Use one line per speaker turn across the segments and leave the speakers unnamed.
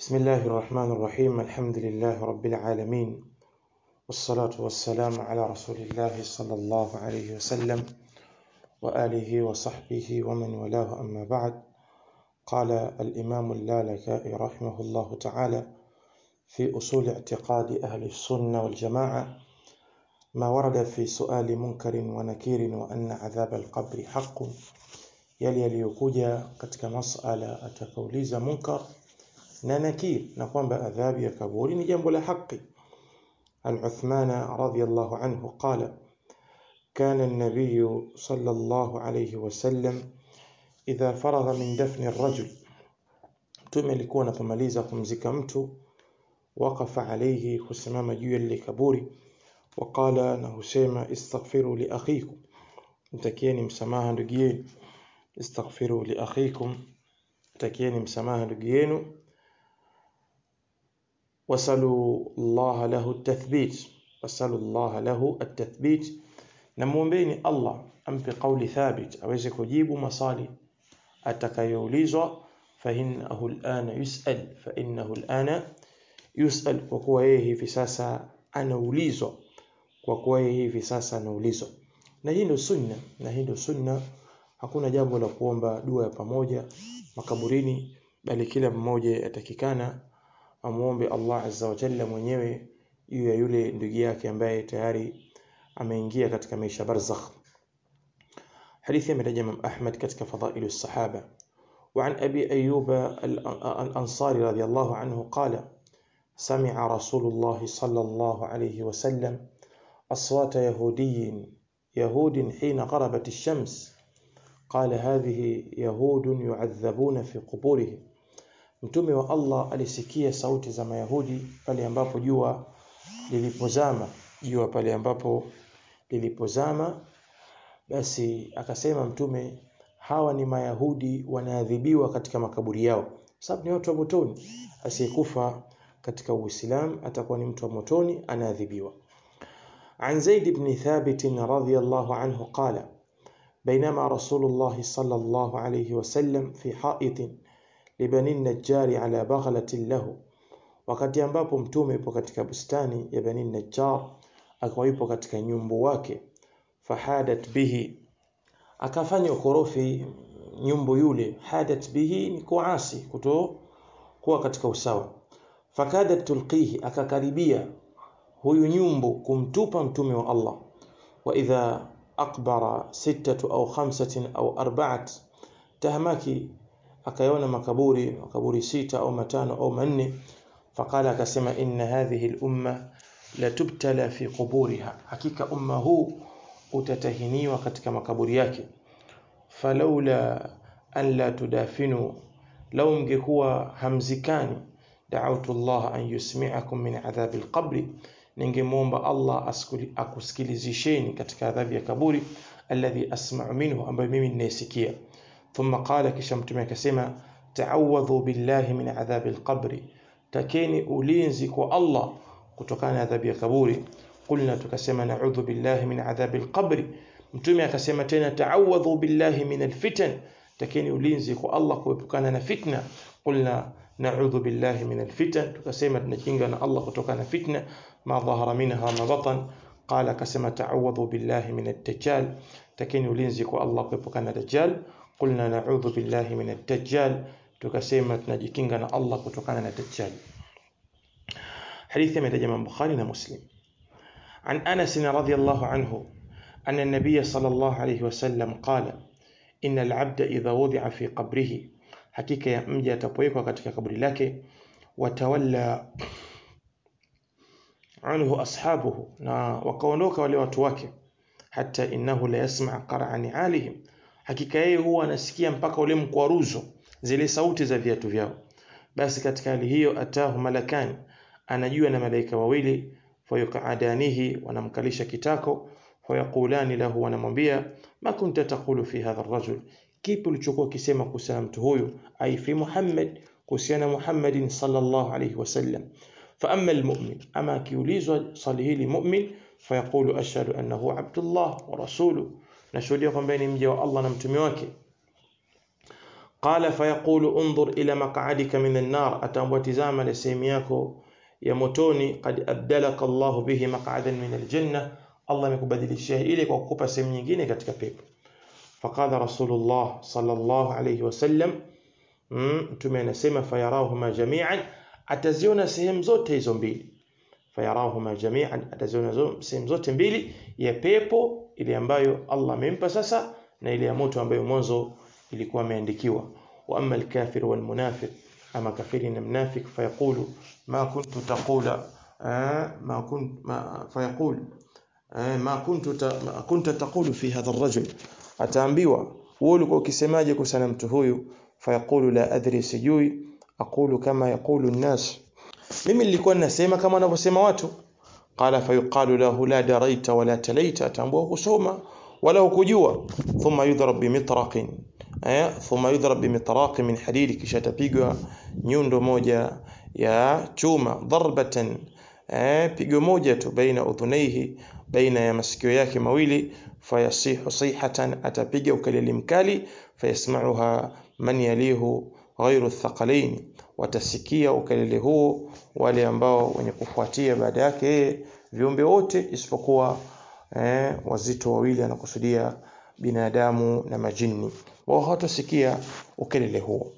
بسم الله الرحمن الرحيم. الحمد لله رب العالمين، والصلاة والسلام على رسول الله صلى الله عليه وسلم وآله وصحبه ومن والاه، أما بعد. قال الإمام اللالكائي رحمه الله تعالى في أصول اعتقاد أهل السنة والجماعة: ما ورد في سؤال منكر ونكير وأن عذاب القبر حق. yaliyokuja katika masala atakauliza munkar na nakir na kwamba adhabu ya kaburi ni jambo la haki. An Uthman radhiyallahu anhu qala: kana an-nabiy sallallahu alayhi wasallam idha faragha min dafni ar-rajul, mtume alikuwa anapomaliza kumzika mtu, waqafa alayhi, husimama juu ya kaburi, waqala, na husema: istaghfiru li akhikum, mtakieni msamaha ndugu yenu. Istaghfiru li akhikum, mtakieni msamaha ndugu yenu. Wasalu Allah lahu at-tathbit, wasalu Allah lahu at-tathbit, na muombeeni Allah ampe kauli thabit, aweze kujibu maswali atakayoulizwa. Fa innahu al-ana yus'al, fa innahu al-ana yus'al, kwa kuwa yeye hivi sasa anaulizwa, kwa kuwa yeye hivi sasa anaulizwa. Na hii ndio sunna, na hii ndio sunna. Hakuna jambo la kuomba dua ya pamoja makaburini, bali kila mmoja atakikana amuombe Allah azza wa jalla mwenyewe juu ya yule ndugu yake ambaye tayari ameingia katika maisha barzakh. Hadithi ya Imam Ahmad katika fadailu sahaba. وعن أبي أيوب الأنصاري رضي الله عنه قال: سمع رسول الله صلى الله عليه وسلم أصوات يهود حين غربت الشمس، قال: هذه يهود يعذبون في قبورهم. Mtume wa Allah alisikia sauti za Mayahudi pale ambapo jua lilipozama, basi akasema Mtume, hawa ni Mayahudi wanaadhibiwa katika makaburi yao, sababu ni watu wa motoni. Asiyekufa katika Uislamu atakuwa ni mtu wa motoni, anaadhibiwa. An Zaid ibn Thabit radhiyallahu anhu qala: بينما رسول الله صلى الله عليه وسلم في حائط لبني النجار على بغلة له, wakati ambapo mtume yupo katika bustani ya Bani Najjar, akawa yupo katika nyumbu wake. Fahadat bihi, akafanya ukorofi nyumbu yule. Hadat bihi ni kuasi, kuwa katika usawa. Fakadat tulqihi, akakaribia huyu nyumbu kumtupa mtume wa Allah. Wa idha akbara 6 au 5 au 4, tahmaki, akayaona makaburi 6 au 5 au 4. Faqala, akasema: inna hadhihi al-umma la tubtala fi quburiha, hakika umma huu utatahiniwa katika makaburi yake. Falawla an la tudafinu, law mngekuwa hamzikani, da'awtu Allah an yusmi'akum min adhab al-qabr, ningemuomba Allah akusikilizisheni katika adhabu ya kaburi, alladhi asma'u minhu, ambayo mimi ninasikia. Thumma qala, kisha mtume akasema: ta'awadhu billahi min adhab al-qabr, takeni ulinzi kwa Allah kutokana na adhabu ya kaburi. Qulna, tukasema: na'udhu billahi min adhab al-qabr. Mtume akasema tena: ta'awadhu billahi min al-fitan, takeni ulinzi kwa Allah kuepukana na fitna. Qulna na'udhu billahi min al-fitan, tukasema tunakinga na Allah kutokana na fitna, ma dhahara minha ma batan. Qala, akasema: ta'awadhu billahi min ad-dajjal, takeni ulinzi kwa Allah kuepukana na dajjal. Qulna na'udhu billahi min ad-dajjal, tukasema tunajikinga na Allah kutokana na dajjal. Hadithi ya Imam Bukhari na Muslim. An Anas radhiyallahu anhu anna an-nabiy sallallahu alayhi wasallam qala: inna al-'abda idha wudi'a fi qabrihi, hakika ya mja atapowekwa katika kaburi lake, watawalla anhu ashabuhu, na wakaondoka wale watu wake, hatta innahu la yasma' qar'a ni'alihim, hakika yeye huwa anasikia mpaka ule mkwaruzo, zile sauti za viatu vyao. Basi katika hali hiyo, atahu malakani, anajua na malaika wawili, fayuqadanihi, wanamkalisha kitako, fayaqulani lahu, wanamwambia: ma kunta taqulu fi hadha ar-rajul, kipi ulichokuwa ukisema kuhusiana mtu huyu, ai fi Muhammad, kuhusiana Muhammadin sallallahu alayhi wasallam. Fa amma al-mu'min, ama akiulizwa swali hili mu'min, fayaqulu: ashhadu annahu abdullah wa rasuluhu, nashuhudia kwamba ni mja wa Allah na mtume wake. qala fayaqulu unzur ila maq'adika min an-nar, atambwatizama na sehemu yako ya motoni, qad abdalaka Allah bihi maq'adan min al-janna, Allah amekubadilishia ile kwa kukupa sehemu nyingine katika pepo. Faqala Rasulullah sallallahu alayhi wasallam, mtume anasema fayarahuma jami'an, ataziona sehemu zote hizo mbili. Fayarahuma jami'an, ataziona sehemu zote mbili, ya pepo ile ambayo Allah amempa sasa na ile ya moto ambayo mwanzo ilikuwa imeandikiwa. Wa amma al-kafir wal munafiq, ama kafiri na mnafik, fayaqulu ma kuntu taqula fayaqul ma kuntu taqulu fi hadha ar-rajul, ataambiwa wewe ulikuwa ukisemaje kuhusu mtu huyu? Fayaqulu la adri, sijui. Aqulu kama yaqulu an-nas, mimi nilikuwa ninasema kama wanavyosema watu. Qala fayuqalu lahu la daraita wala talaita, atambua kusoma wala hukujua. Thumma yudrab bimitraqin, thumma yudrab bimitraqin min hadid, kisha tapigwa nyundo moja ya chuma, darbatan, pigo moja tu, baina udhunaihi, baina ya masikio yake mawili. Fayasihu sayhatan, atapiga ukelele mkali. Fayasma'uha man yalihu ghayru athqalain, watasikia ukelele huo wale ambao wenye kufuatia baada yake, viumbe wote isipokuwa wazito wawili, anakusudia binadamu na majini, wao hatasikia ukelele huo.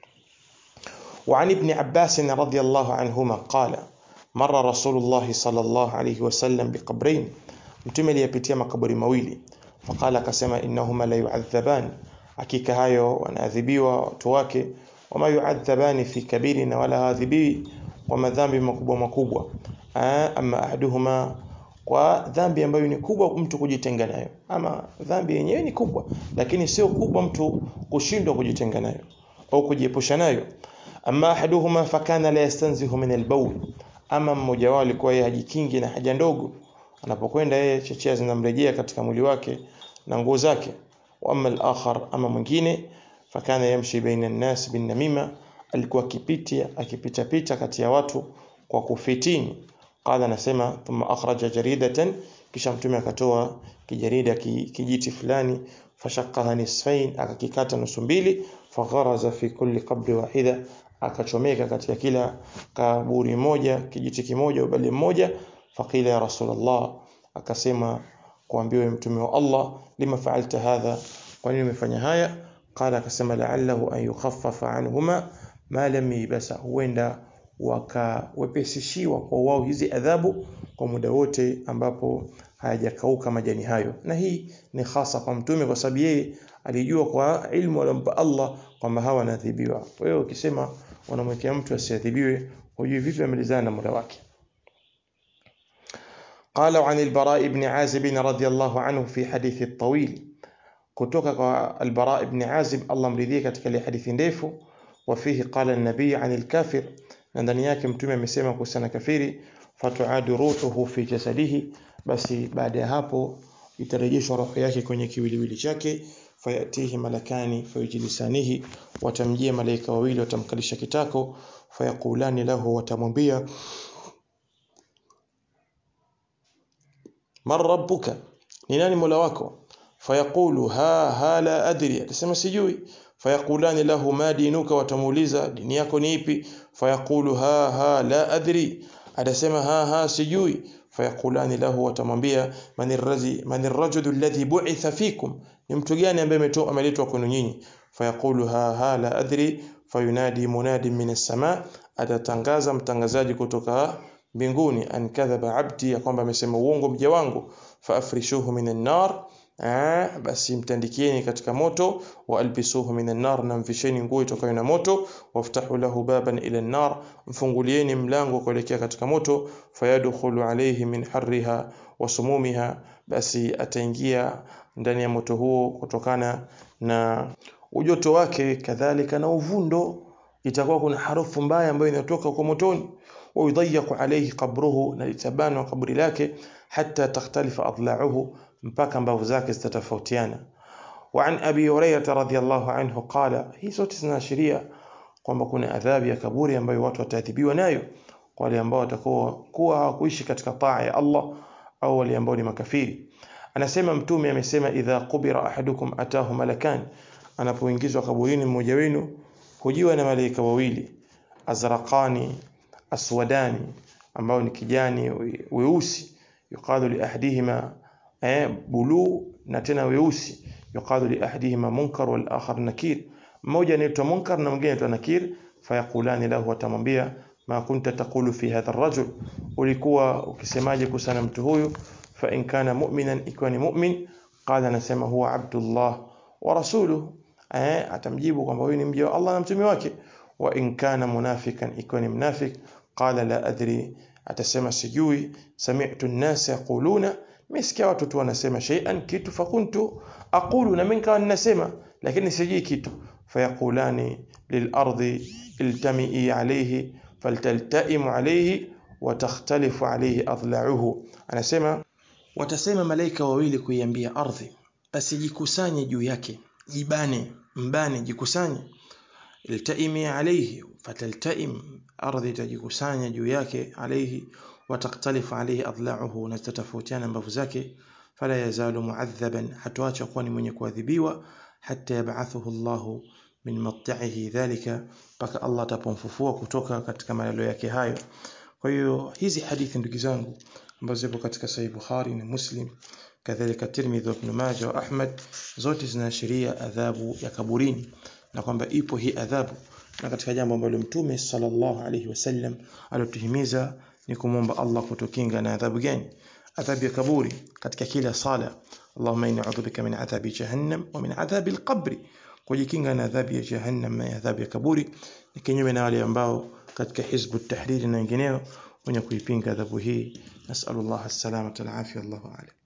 وعن ابن عباس رضي الله عنهما قال مر رسول الله صلى الله عليه وسلم بقبرين, mtume aliyapitia makaburi mawili. Faqala, akasema innahuma la yu'adhaban, hakika hayo wanaadhibiwa watu wake. Wama yu'adhabani fi kabiri, na wala adhibi kwa madhambi makubwa makubwa. Amma ahaduhuma, kwa dhambi ambayo ni kubwa mtu kujitenga nayo, ama dhambi yenyewe ni kubwa lakini sio kubwa mtu kushindwa kujitenga nayo au kujiepusha nayo. Amma ahaduhuma fakana la yastanzihu min al-bawl, ama mmoja wao alikuwa yeye hajikingi na haja ndogo, anapokwenda yeye chechea zinamrejea katika mwili wake na nguo zake. Wa amma al-akhar, ama mwingine, fakana yamshi baina an-nas bin namima, alikuwa akipita pita kati ya watu kwa kufitini. Qala, anasema thumma akhraja jaridatan, kisha mtume akatoa kijarida, kijiti fulani, fashaqaha nisfain, akakikata nusu mbili. Fagharaza fi kulli qabri wahida, akachomeka katika kila kaburi moja kijiti kimoja ubali mmoja. Faqila ya Rasulullah, akasema kuambiwa mtume wa Allah, lima fa'alta hadha, kwa nini umefanya haya? Qala, akasema la'allahu an yukhaffafa anhuma ma lam yabsa, huenda wakawepesishiwa kwa wao hizi adhabu kwa muda wote ambapo hayajakauka majani hayo. Na hii ni hasa kwa mtume, kwa sababu yeye alijua kwa ilmu aliyompa Allah kwamba hawa wanadhibiwa. Kwa hiyo ukisema wanamwekea mtu asiadhibiwe, hujui vipi amelizana na muda wake. قال عن البراء بن عازب رضي الله عنه في حديث الطويل, kutoka kwa al-Bara ibn Azib, Allah mridhie, katika ile hadithi ndefu. Wafihi qala an-nabii an al-kafir, na ndani yake mtume amesema kuhusiana kafiri, fatuadu ruhuhu fi jasadihi, basi baada ya hapo itarejeshwa roho yake kwenye kiwiliwili chake. Fayatihi malakani fayujlisanihi, watamjia malaika wawili watamkalisha kitako. Fayaqulani lahu, watamwambia man rabbuka, ni nani mola wako? Fayaqulu ha la adri, atasema sijui. Fayaqulani lahu ma dinuka, watamuuliza dini yako ni ipi? Fayaqulu ha la adri, atasema ha sijui. Fayaqulani lahu, watamwambia man ar-rajulu alladhi bu'itha fikum, ni mtu gani ambaye ameletwa kwenu nyinyi? Fayaqulu ha la adri. Fayunadi munadi min as-sama, atatangaza mtangazaji kutoka mbinguni, an kadhaba abdi, ya kwamba amesema uongo mja wangu. Faafrishuhu min an-nar, basi mtandikieni katika moto. Wa albisuhu min an-nar, na mvisheni nguo itokayo na moto. Waftahu lahu baban ila an-nar, mfungulieni mlango kuelekea katika moto. Fayadkhulu alayhi min harriha wa sumumiha, basi ataingia ndani ya moto huo kutokana na ujoto wake, kadhalika na uvundo. Itakuwa kuna harufu mbaya ambayo inatoka kwa motoni. ويضيق عليه قبره, na litabana kaburi lake, hatta takhtalifa adla'uhu, mpaka mbavu zake zitatofautiana. Wa an Abi Hurairah radhiyallahu anhu qala, hii zote zinaashiria kwamba kuna adhabu ya kaburi ambayo watu wataadhibiwa nayo, kwa wale ambao watakuwa hawakuishi katika taa ya Allah au wale ambao ni makafiri. Anasema mtume amesema, idha qubira ahadukum atahu malakan, anapoingizwa kaburini mmoja wenu hujiwa na malaika wawili, azraqani aswadani, ambao ni kijani weusi, yuqalu li ahdihima bulu, na tena weusi, yuqalu li ahdihima munkar wal akhar nakir, mmoja anaitwa munkar na mwingine anaitwa nakir. Fayakulani lahu, watamwambia ma kunta taqulu fi hadha ar-rajul, ulikuwa ukisemaje kuhusu mtu huyu? Fa in kana mu'minan, ikiwa ni mu'min, qala, nasema huwa abdullah wa rasuluhu, atamjibu kwamba huyu ni mja wa Allah na mtume wake. Wa in kana munafikan, ikiwa ni mnafik, qala la adri, atasema sijui. Sami'tu an-nas yaquluna, misikia watu tu wanasema shay'an, kitu, fakuntu aqulu, na minka nasema, lakini sijui kitu. Fayakulani lil-ardi iltami'i alayhi faltaltaimu alayhi wa takhtalifu alayhi adla'uhu, anasema watasema malaika wawili kuiambia ardhi, basi jikusanye juu yake, jibane, mbane, jikusanye. Iltaimi alayhi, fataltaim, ardhi tajikusanya juu yake, alayhi wa takhtalifu alayhi adla'uhu, na tatafutiana mbavu zake. Fala yazalu mu'adhaban, hatuacha kuwa ni mwenye kuadhibiwa, hatta yab'athuhu Allahu min mat'ihi dhalika, mpaka Allah atapomfufua kutoka katika malalo yake hayo. Kwa hiyo hizi hadithi ndugu zangu ambazo zipo katika Sahih Bukhari na Muslim, kadhalika Tirmidhi, Ibn Majah wa Ahmad, zote zinaashiria adhabu ya kaburini, na kwamba ipo hii adhabu. Na katika jambo ambalo Mtume sallallahu alayhi wasallam alituhimiza ni kumwomba Allah kutukinga na adhabu gani? Adhabu ya kaburi katika kila sala. Allahumma inni a'udhu bika min adhabi jahannam wa min adhabi al-qabr, kujikinga na adhabu ya jahannam na adhabu ya kaburi. Ni kinyume na wale ambao katika Hizbu at-Tahrir na wengineo wenye kuipinga adhabu hii. Nasallallahu as-salamata wal afia, Allahu a'lam.